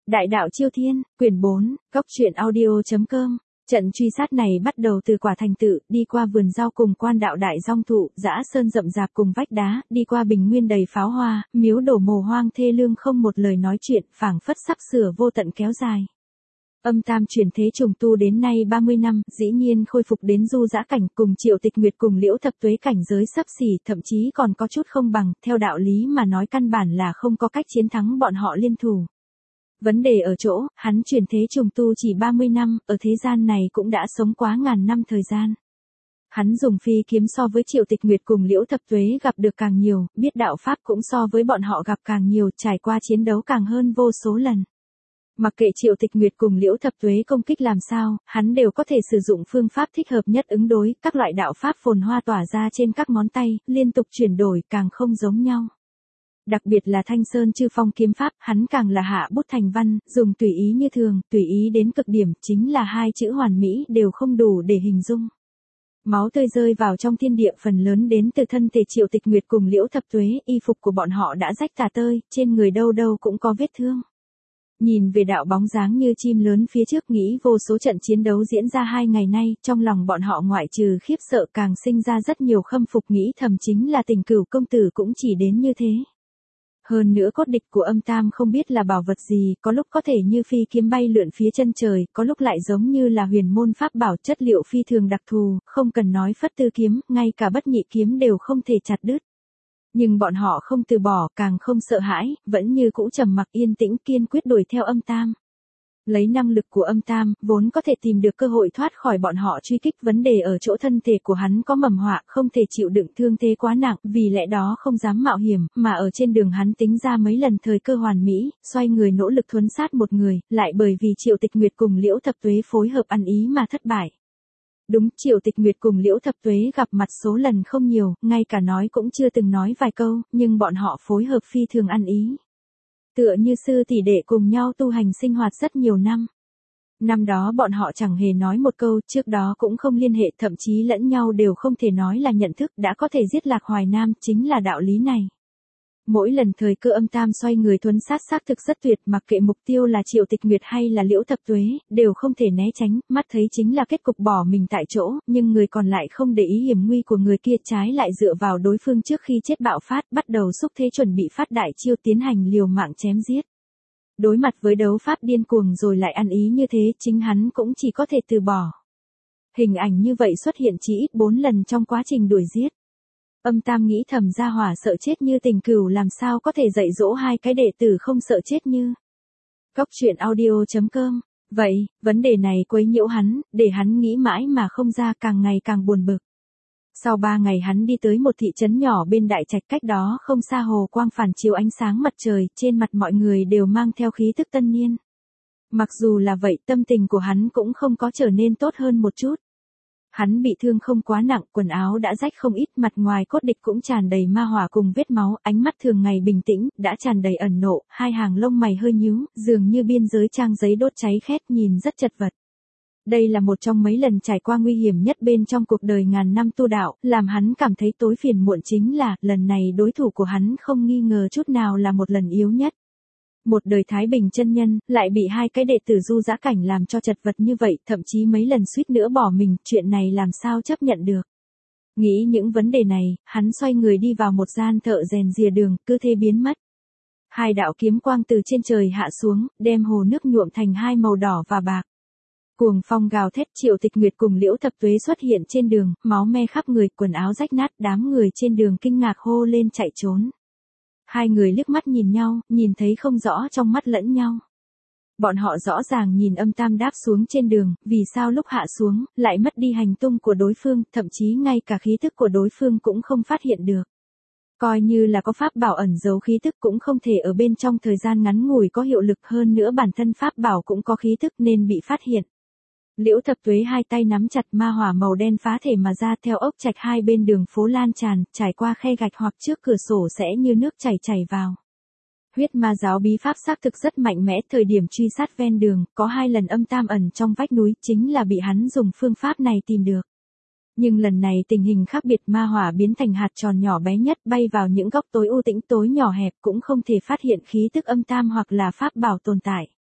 Đại đạo Chiêu Thiên, quyển 4, góc truyện audio.com. Trận truy sát này bắt đầu từ Quả Thành Tự, đi qua vườn rau cùng Quan Đạo Đại Dong Thụ, dã sơn rậm rạp cùng vách đá, đi qua bình nguyên đầy pháo hoa, miếu đổ mồ hoang thê lương không một lời nói chuyện, phảng phất sắp sửa vô tận kéo dài. Âm Tam chuyển thế trùng tu đến nay 30 năm, dĩ nhiên khôi phục đến du dã cảnh, cùng Triệu Tịch Nguyệt cùng Liễu Thập Tuế cảnh giới xấp xỉ, thậm chí còn có chút không bằng, theo đạo lý mà nói căn bản là không có cách chiến thắng bọn họ liên thủ. Vấn đề ở chỗ, hắn chuyển thế trùng tu chỉ 30 năm, ở thế gian này cũng đã sống quá ngàn năm thời gian. Hắn dùng phi kiếm so với Triệu Tịch Nguyệt cùng Liễu Thập Tuế gặp được càng nhiều, biết đạo pháp cũng so với bọn họ gặp càng nhiều, trải qua chiến đấu càng hơn vô số lần. Mặc kệ Triệu Tịch Nguyệt cùng Liễu Thập Tuế công kích làm sao, hắn đều có thể sử dụng phương pháp thích hợp nhất ứng đối, các loại đạo pháp phồn hoa tỏa ra trên các ngón tay, liên tục chuyển đổi, càng không giống nhau. Đặc biệt là Thanh Sơn Chư Phong kiếm pháp, hắn càng là hạ bút thành văn, dùng tùy ý như thường, tùy ý đến cực điểm, chính là hai chữ hoàn mỹ đều không đủ để hình dung. Máu tươi rơi vào trong thiên địa phần lớn đến từ thân thể Triệu Tịch Nguyệt cùng Liễu Thập Tuế, y phục của bọn họ đã rách tả tơi, trên người đâu đâu cũng có vết thương. Nhìn về đạo bóng dáng như chim lớn phía trước, nghĩ vô số trận chiến đấu diễn ra 2 ngày nay, trong lòng bọn họ ngoại trừ khiếp sợ càng sinh ra rất nhiều khâm phục, nghĩ thầm chính là Tình Cửu công tử cũng chỉ đến như thế. Hơn nữa cốt địch của Âm Tam không biết là bảo vật gì, có lúc có thể như phi kiếm bay lượn phía chân trời, có lúc lại giống như là huyền môn pháp bảo, chất liệu phi thường đặc thù, không cần nói Phất Tư kiếm, ngay cả Bất Nhị kiếm đều không thể chặt đứt. Nhưng bọn họ không từ bỏ, càng không sợ hãi, vẫn như cũ trầm mặc yên tĩnh kiên quyết đuổi theo Âm Tam. Lấy năng lực của Âm Tam, vốn có thể tìm được cơ hội thoát khỏi bọn họ truy kích, vấn đề ở chỗ thân thể của hắn có mầm họa, không thể chịu đựng thương thế quá nặng, vì lẽ đó không dám mạo hiểm, mà ở trên đường hắn tính ra mấy lần thời cơ hoàn mỹ, xoay người nỗ lực thuấn sát một người, lại bởi vì Triệu Tịch Nguyệt cùng Liễu Thập Tuế phối hợp ăn ý mà thất bại. Đúng, Triệu Tịch Nguyệt cùng Liễu Thập Tuế gặp mặt số lần không nhiều, ngay cả nói cũng chưa từng nói vài câu, nhưng bọn họ phối hợp phi thường ăn ý. Tựa như sư tỷ đệ cùng nhau tu hành sinh hoạt rất nhiều năm. Năm đó bọn họ chẳng hề nói một câu, trước đó cũng không liên hệ, thậm chí lẫn nhau đều không thể nói là nhận thức, đã có thể giết Lạc Hoài Nam, chính là đạo lý này. Mỗi lần thời cơ Âm Tam xoay người thuấn sát xác thực rất tuyệt, mặc kệ mục tiêu là Triệu Tịch Nguyệt hay là Liễu Thập Tuế, đều không thể né tránh, mắt thấy chính là kết cục bỏ mình tại chỗ, nhưng người còn lại không để ý hiểm nguy của người kia, trái lại dựa vào đối phương trước khi chết bạo phát, bắt đầu xúc thế chuẩn bị phát đại chiêu tiến hành liều mạng chém giết. Đối mặt với đấu pháp điên cuồng rồi lại ăn ý như thế, chính hắn cũng chỉ có thể từ bỏ. Hình ảnh như vậy xuất hiện chỉ ít 4 lần trong quá trình đuổi giết. Âm Tam nghĩ thầm gia hỏa sợ chết như Tình Cửu làm sao có thể dạy dỗ hai cái đệ tử không sợ chết như. Góc truyện audio.com. Vậy, vấn đề này quấy nhiễu hắn, để hắn nghĩ mãi mà không ra, càng ngày càng buồn bực. Sau 3 ngày hắn đi tới một thị trấn nhỏ bên Đại Trạch, cách đó không xa hồ quang phản chiếu ánh sáng mặt trời, trên mặt mọi người đều mang theo khí tức tân niên. Mặc dù là vậy, tâm tình của hắn cũng không có trở nên tốt hơn một chút. Hắn bị thương không quá nặng, quần áo đã rách không ít, mặt ngoài cốt địch cũng tràn đầy ma hỏa cùng vết máu, ánh mắt thường ngày bình tĩnh, đã tràn đầy ẩn nộ, hai hàng lông mày hơi nhíu, dường như biên giới trang giấy đốt cháy khét, nhìn rất chật vật. Đây là một trong mấy lần trải qua nguy hiểm nhất bên trong cuộc đời ngàn năm tu đạo, làm hắn cảm thấy tối phiền muộn chính là, lần này đối thủ của hắn không nghi ngờ chút nào là một lần yếu nhất. Một đời Thái Bình chân nhân, lại bị hai cái đệ tử du dã cảnh làm cho chật vật như vậy, thậm chí mấy lần suýt nữa bỏ mình, chuyện này làm sao chấp nhận được. Nghĩ những vấn đề này, hắn xoay người đi vào một gian thợ rèn rìa đường, cứ thế biến mất. Hai đạo kiếm quang từ trên trời hạ xuống, đem hồ nước nhuộm thành hai màu đỏ và bạc. Cuồng phong gào thét, Triệu Tịch Nguyệt cùng Liễu Thập Tuế xuất hiện trên đường, máu me khắp người, quần áo rách nát, đám người trên đường kinh ngạc hô lên chạy trốn. Hai người liếc mắt nhìn nhau, nhìn thấy không rõ trong mắt lẫn nhau. Bọn họ rõ ràng nhìn Âm Tam đáp xuống trên đường, vì sao lúc hạ xuống, lại mất đi hành tung của đối phương, thậm chí ngay cả khí thức của đối phương cũng không phát hiện được. Coi như là có pháp bảo ẩn giấu khí thức cũng không thể ở bên trong thời gian ngắn ngủi có hiệu lực, hơn nữa bản thân pháp bảo cũng có khí thức nên bị phát hiện. Liễu Thập Tuế hai tay nắm chặt, ma hỏa màu đen phá thể mà ra, theo ốc trạch hai bên đường phố lan tràn, trải qua khe gạch hoặc trước cửa sổ sẽ như nước chảy vào. Huyết ma giáo bí pháp xác thực rất mạnh mẽ, thời điểm truy sát ven đường, có 2 lần Âm Tam ẩn trong vách núi, chính là bị hắn dùng phương pháp này tìm được. Nhưng lần này tình hình khác biệt, ma hỏa biến thành hạt tròn nhỏ bé nhất, bay vào những góc tối u tĩnh tối nhỏ hẹp, cũng không thể phát hiện khí tức Âm Tam hoặc là pháp bảo tồn tại.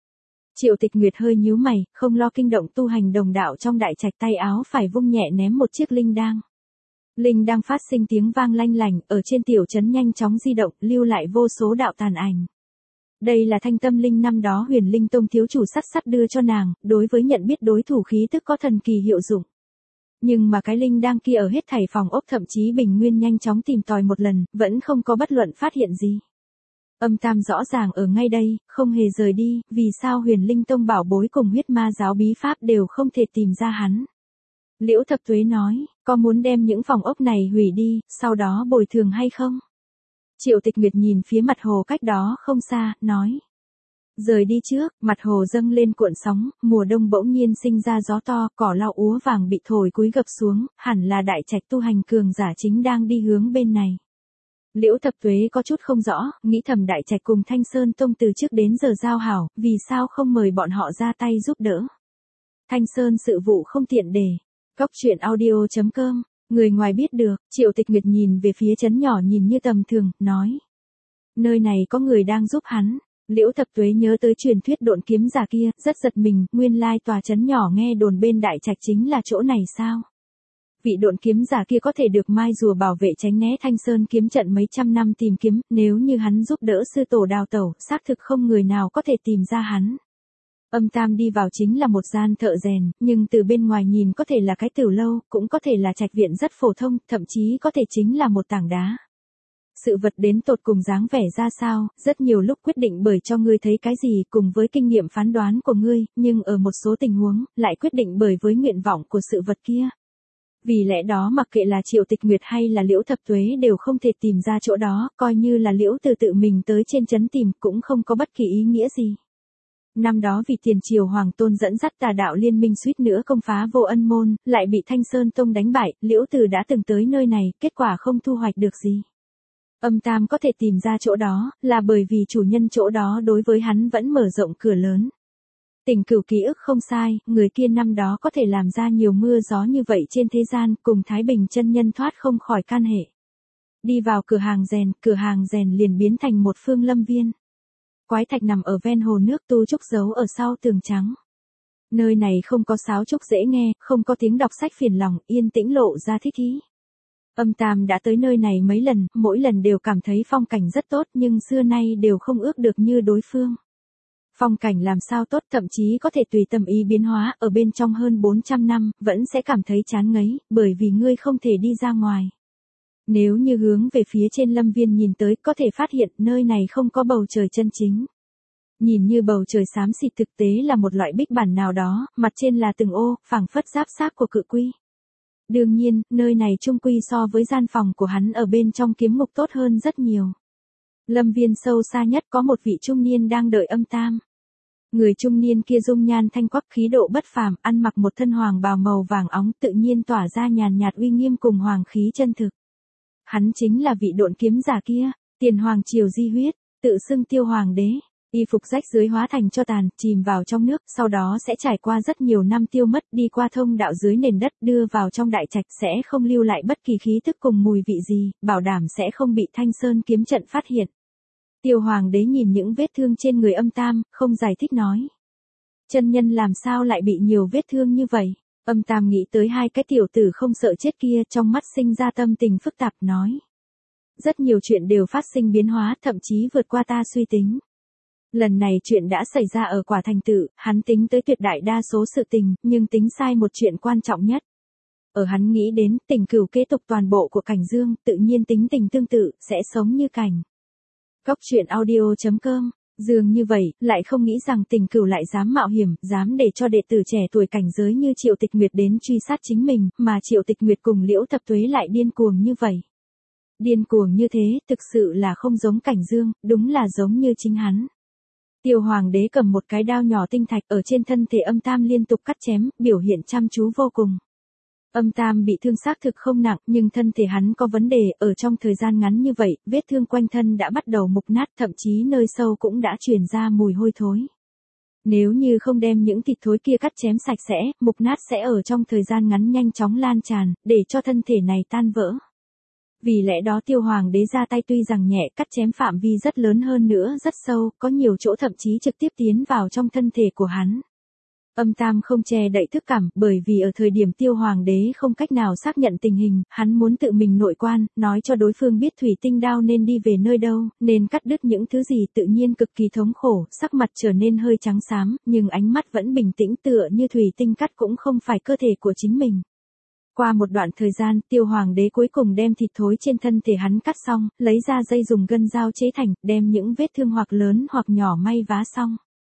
Triệu Tịch Nguyệt hơi nhíu mày, không lo kinh động tu hành đồng đạo trong đại trạch, tay áo phải vung nhẹ ném một chiếc linh đang. Linh đang phát sinh tiếng vang lanh lành, ở trên tiểu trấn nhanh chóng di động, lưu lại vô số đạo tàn ảnh. Đây là thanh tâm linh năm đó Huyền Linh Tông thiếu chủ sắt đưa cho nàng, đối với nhận biết đối thủ khí tức có thần kỳ hiệu dụng. Nhưng mà cái linh đang kia ở hết thảy phòng ốc thậm chí Bình Nguyên nhanh chóng tìm tòi một lần, vẫn không có bất luận phát hiện gì. Âm Tam rõ ràng ở ngay đây, không hề rời đi, vì sao Huyền Linh Tông bảo bối cùng huyết ma giáo bí pháp đều không thể tìm ra hắn. Liễu Thập Tuế nói, có muốn đem những phòng ốc này hủy đi, sau đó bồi thường hay không? Triệu Tịch Nguyệt nhìn phía mặt hồ cách đó không xa, nói. Rời đi trước, mặt hồ dâng lên cuộn sóng, mùa đông bỗng nhiên sinh ra gió to, cỏ lau úa vàng bị thổi cúi gập xuống, hẳn là đại trạch tu hành cường giả chính đang đi hướng bên này. Liễu Thập Tuế có chút không rõ, nghĩ thầm đại trạch cùng Thanh Sơn Tông từ trước đến giờ giao hảo, vì sao không mời bọn họ ra tay giúp đỡ. Thanh Sơn sự vụ không tiện để. Cóc truyện audio.com, người ngoài biết được, Triệu Tịch Nguyệt nhìn về phía trấn nhỏ nhìn như tầm thường, nói. Nơi này có người đang giúp hắn. Liễu Thập Tuế nhớ tới truyền thuyết độn kiếm giả kia, rất giật mình, nguyên lai tòa trấn nhỏ nghe đồn bên đại trạch chính là chỗ này sao? Vị độn kiếm giả kia có thể được mai rùa bảo vệ tránh né Thanh Sơn kiếm trận mấy trăm năm tìm kiếm, nếu như hắn giúp đỡ sư tổ đào tẩu, xác thực không người nào có thể tìm ra hắn. Âm Tam đi vào chính là một gian thợ rèn, nhưng từ bên ngoài nhìn có thể là cái tiểu lâu, cũng có thể là trạch viện rất phổ thông, thậm chí có thể chính là một tảng đá. Sự vật đến tột cùng dáng vẻ ra sao, rất nhiều lúc quyết định bởi cho ngươi thấy cái gì cùng với kinh nghiệm phán đoán của ngươi, nhưng ở một số tình huống, lại quyết định bởi với nguyện vọng của sự vật kia. Vì lẽ đó mặc kệ là Triệu Tịch Nguyệt hay là Liễu Thập Tuế đều không thể tìm ra chỗ đó, coi như là Liễu Từ tự mình tới trên trấn tìm cũng không có bất kỳ ý nghĩa gì. Năm đó vì tiền triều Hoàng Tôn dẫn dắt tà đạo liên minh suýt nữa công phá Vô Ân môn, lại bị Thanh Sơn Tông đánh bại, Liễu Từ đã từng tới nơi này, kết quả không thu hoạch được gì. Âm Tam có thể tìm ra chỗ đó, là bởi vì chủ nhân chỗ đó đối với hắn vẫn mở rộng cửa lớn. Tình Cửu ký ức không sai, người kia năm đó có thể làm ra nhiều mưa gió như vậy trên thế gian, cùng Thái Bình chân nhân thoát không khỏi can hệ. Đi vào cửa hàng rèn liền biến thành một phương lâm viên. Quái thạch nằm ở ven hồ nước, tu trúc giấu ở sau tường trắng. Nơi này không có sáo trúc dễ nghe, không có tiếng đọc sách phiền lòng, yên tĩnh lộ ra thích ý. Âm Tam đã tới nơi này mấy lần, mỗi lần đều cảm thấy phong cảnh rất tốt nhưng xưa nay đều không ước được như đối phương. Phong cảnh làm sao tốt, thậm chí có thể tùy tâm ý biến hóa, ở bên trong hơn 400 năm, vẫn sẽ cảm thấy chán ngấy, bởi vì ngươi không thể đi ra ngoài. Nếu như hướng về phía trên lâm viên nhìn tới, có thể phát hiện nơi này không có bầu trời chân chính. Nhìn như bầu trời xám xịt thực tế là một loại bích bản nào đó, mặt trên là từng ô, phảng phất giáp xác của cự quy. Đương nhiên, nơi này chung quy so với gian phòng của hắn ở bên trong kiếm ngục tốt hơn rất nhiều. Lâm viên sâu xa nhất có một vị trung niên đang đợi Âm Tam. Người trung niên kia dung nhan thanh quắc, khí độ bất phàm, ăn mặc một thân hoàng bào màu vàng óng, tự nhiên tỏa ra nhàn nhạt uy nghiêm cùng hoàng khí chân thực. Hắn chính là vị độn kiếm giả kia, tiền hoàng triều di huyết, tự xưng Tiêu Hoàng đế. Y phục rách dưới hóa thành cho tàn, chìm vào trong nước, sau đó sẽ trải qua rất nhiều năm tiêu mất, đi qua thông đạo dưới nền đất, đưa vào trong đại trạch, sẽ không lưu lại bất kỳ khí thức cùng mùi vị gì, bảo đảm sẽ không bị Thanh Sơn kiếm trận phát hiện. Tiêu Hoàng đế nhìn những vết thương trên người Âm Tam, không giải thích nói. Chân nhân làm sao lại bị nhiều vết thương như vậy? Âm Tam nghĩ tới hai cái tiểu tử không sợ chết kia, trong mắt sinh ra tâm tình phức tạp, nói. Rất nhiều chuyện đều phát sinh biến hóa, thậm chí vượt qua ta suy tính. Lần này chuyện đã xảy ra ở Quả Thành Tự, hắn tính tới tuyệt đại đa số sự tình, nhưng tính sai một chuyện quan trọng nhất. Ở hắn nghĩ đến, Tình Cửu kế tục toàn bộ của Cảnh Dương, tự nhiên tính tình tương tự, sẽ sống như Cảnh. Cóc truyện audio.com, dường như vậy, lại không nghĩ rằng Tình Cửu lại dám mạo hiểm, dám để cho đệ tử trẻ tuổi cảnh giới như Triệu Tịch Nguyệt đến truy sát chính mình, mà Triệu Tịch Nguyệt cùng Liễu Thập Tuế lại điên cuồng như vậy. Điên cuồng như thế, thực sự là không giống Cảnh Dương, đúng là giống như chính hắn. Tiêu Hoàng đế cầm một cái đao nhỏ tinh thạch ở trên thân thể Âm Tam liên tục cắt chém, biểu hiện chăm chú vô cùng. Âm Tam bị thương xác thực không nặng, nhưng thân thể hắn có vấn đề, ở trong thời gian ngắn như vậy, vết thương quanh thân đã bắt đầu mục nát, thậm chí nơi sâu cũng đã truyền ra mùi hôi thối. Nếu như không đem những thịt thối kia cắt chém sạch sẽ, mục nát sẽ ở trong thời gian ngắn nhanh chóng lan tràn, để cho thân thể này tan vỡ. Vì lẽ đó Tiêu Hoàng đế ra tay tuy rằng nhẹ, cắt chém phạm vi rất lớn hơn nữa rất sâu, có nhiều chỗ thậm chí trực tiếp tiến vào trong thân thể của hắn. Âm Tam không che đậy thức cảm, bởi vì ở thời điểm Tiêu Hoàng đế không cách nào xác nhận tình hình, hắn muốn tự mình nội quan, nói cho đối phương biết thủy tinh đao nên đi về nơi đâu, nên cắt đứt những thứ gì, tự nhiên cực kỳ thống khổ, sắc mặt trở nên hơi trắng xám, nhưng ánh mắt vẫn bình tĩnh tựa như thủy tinh cắt cũng không phải cơ thể của chính mình. Qua một đoạn thời gian, Tiêu Hoàng đế cuối cùng đem thịt thối trên thân thể hắn cắt xong, lấy ra dây dùng gân dao chế thành, đem những vết thương hoặc lớn hoặc nhỏ may vá xong.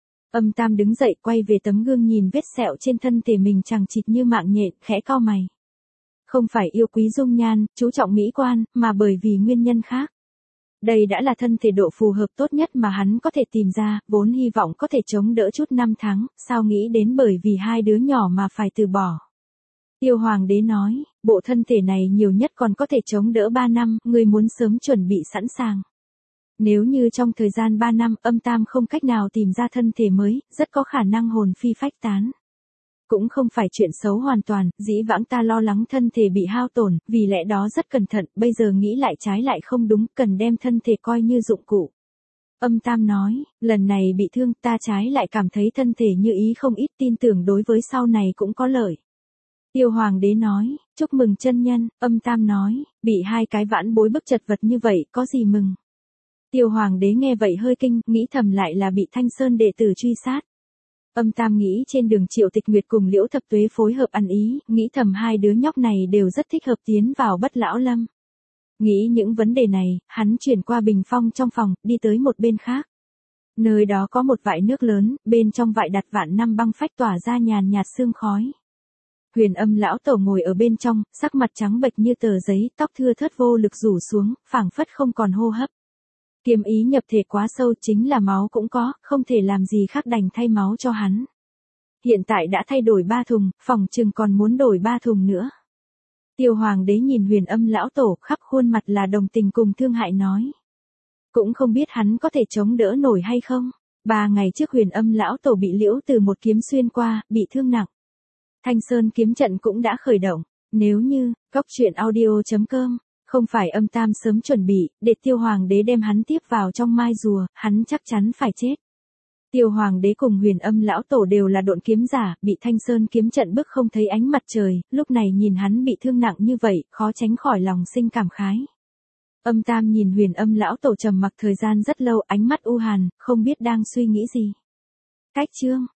Âm Tam đứng dậy quay về tấm gương nhìn vết sẹo trên thân thể mình chằng chịt như mạng nhện, khẽ cau mày. Không phải yêu quý dung nhan, chú trọng mỹ quan, mà bởi vì nguyên nhân khác. Đây đã là thân thể độ phù hợp tốt nhất mà hắn có thể tìm ra, vốn hy vọng có thể chống đỡ chút năm tháng, sao nghĩ đến bởi vì hai đứa nhỏ mà phải từ bỏ. Tiêu Hoàng đế nói, bộ thân thể này nhiều nhất còn có thể chống đỡ 3 năm, ngươi muốn sớm chuẩn bị sẵn sàng. Nếu như trong thời gian 3 năm Âm Tam không cách nào tìm ra thân thể mới, rất có khả năng hồn phi phách tán. Cũng không phải chuyện xấu hoàn toàn, dĩ vãng ta lo lắng thân thể bị hao tổn, vì lẽ đó rất cẩn thận, bây giờ nghĩ lại trái lại không đúng, cần đem thân thể coi như dụng cụ. Âm Tam nói, lần này bị thương ta trái lại cảm thấy thân thể như ý không ít, tin tưởng đối với sau này cũng có lợi. Tiêu Hoàng đế nói, chúc mừng chân nhân. Âm Tam nói, bị hai cái vãn bối bức chật vật như vậy, có gì mừng. Tiêu Hoàng đế nghe vậy hơi kinh, nghĩ thầm lại là bị Thanh Sơn đệ tử truy sát. Âm Tam nghĩ trên đường Triệu Tịch Nguyệt cùng Liễu Thập Tuế phối hợp ăn ý, nghĩ thầm hai đứa nhóc này đều rất thích hợp tiến vào Bất Lão Lâm. Nghĩ những vấn đề này, hắn chuyển qua bình phong trong phòng, đi tới một bên khác. Nơi đó có một vại nước lớn, bên trong vại đặt vạn năm băng phách tỏa ra nhàn nhạt sương khói. Huyền Âm lão tổ ngồi ở bên trong, sắc mặt trắng bệch như tờ giấy, tóc thưa thớt vô lực rủ xuống, phảng phất không còn hô hấp. Kiếm ý nhập thể quá sâu, chính là máu cũng có, không thể làm gì khác đành thay máu cho hắn. Hiện tại đã thay đổi 3 thùng, phòng chừng còn muốn đổi 3 thùng nữa. Tiêu Hoàng đế nhìn Huyền Âm lão tổ, khắp khuôn mặt là đồng tình cùng thương hại nói. Cũng không biết hắn có thể chống đỡ nổi hay không. 3 ngày trước Huyền Âm lão tổ bị Liễu Từ một kiếm xuyên qua, bị thương nặng. Thanh Sơn kiếm trận cũng đã khởi động. Nếu như, goctruyện.audio.com, không phải Âm Tam sớm chuẩn bị, để Tiêu Hoàng đế đem hắn tiếp vào trong mai rùa, hắn chắc chắn phải chết. Tiêu Hoàng đế cùng Huyền Âm lão tổ đều là độn kiếm giả, bị Thanh Sơn kiếm trận bức không thấy ánh mặt trời, lúc này nhìn hắn bị thương nặng như vậy, khó tránh khỏi lòng sinh cảm khái. Âm Tam nhìn Huyền Âm lão tổ trầm mặc thời gian rất lâu, ánh mắt u hàn, không biết đang suy nghĩ gì. Cách chương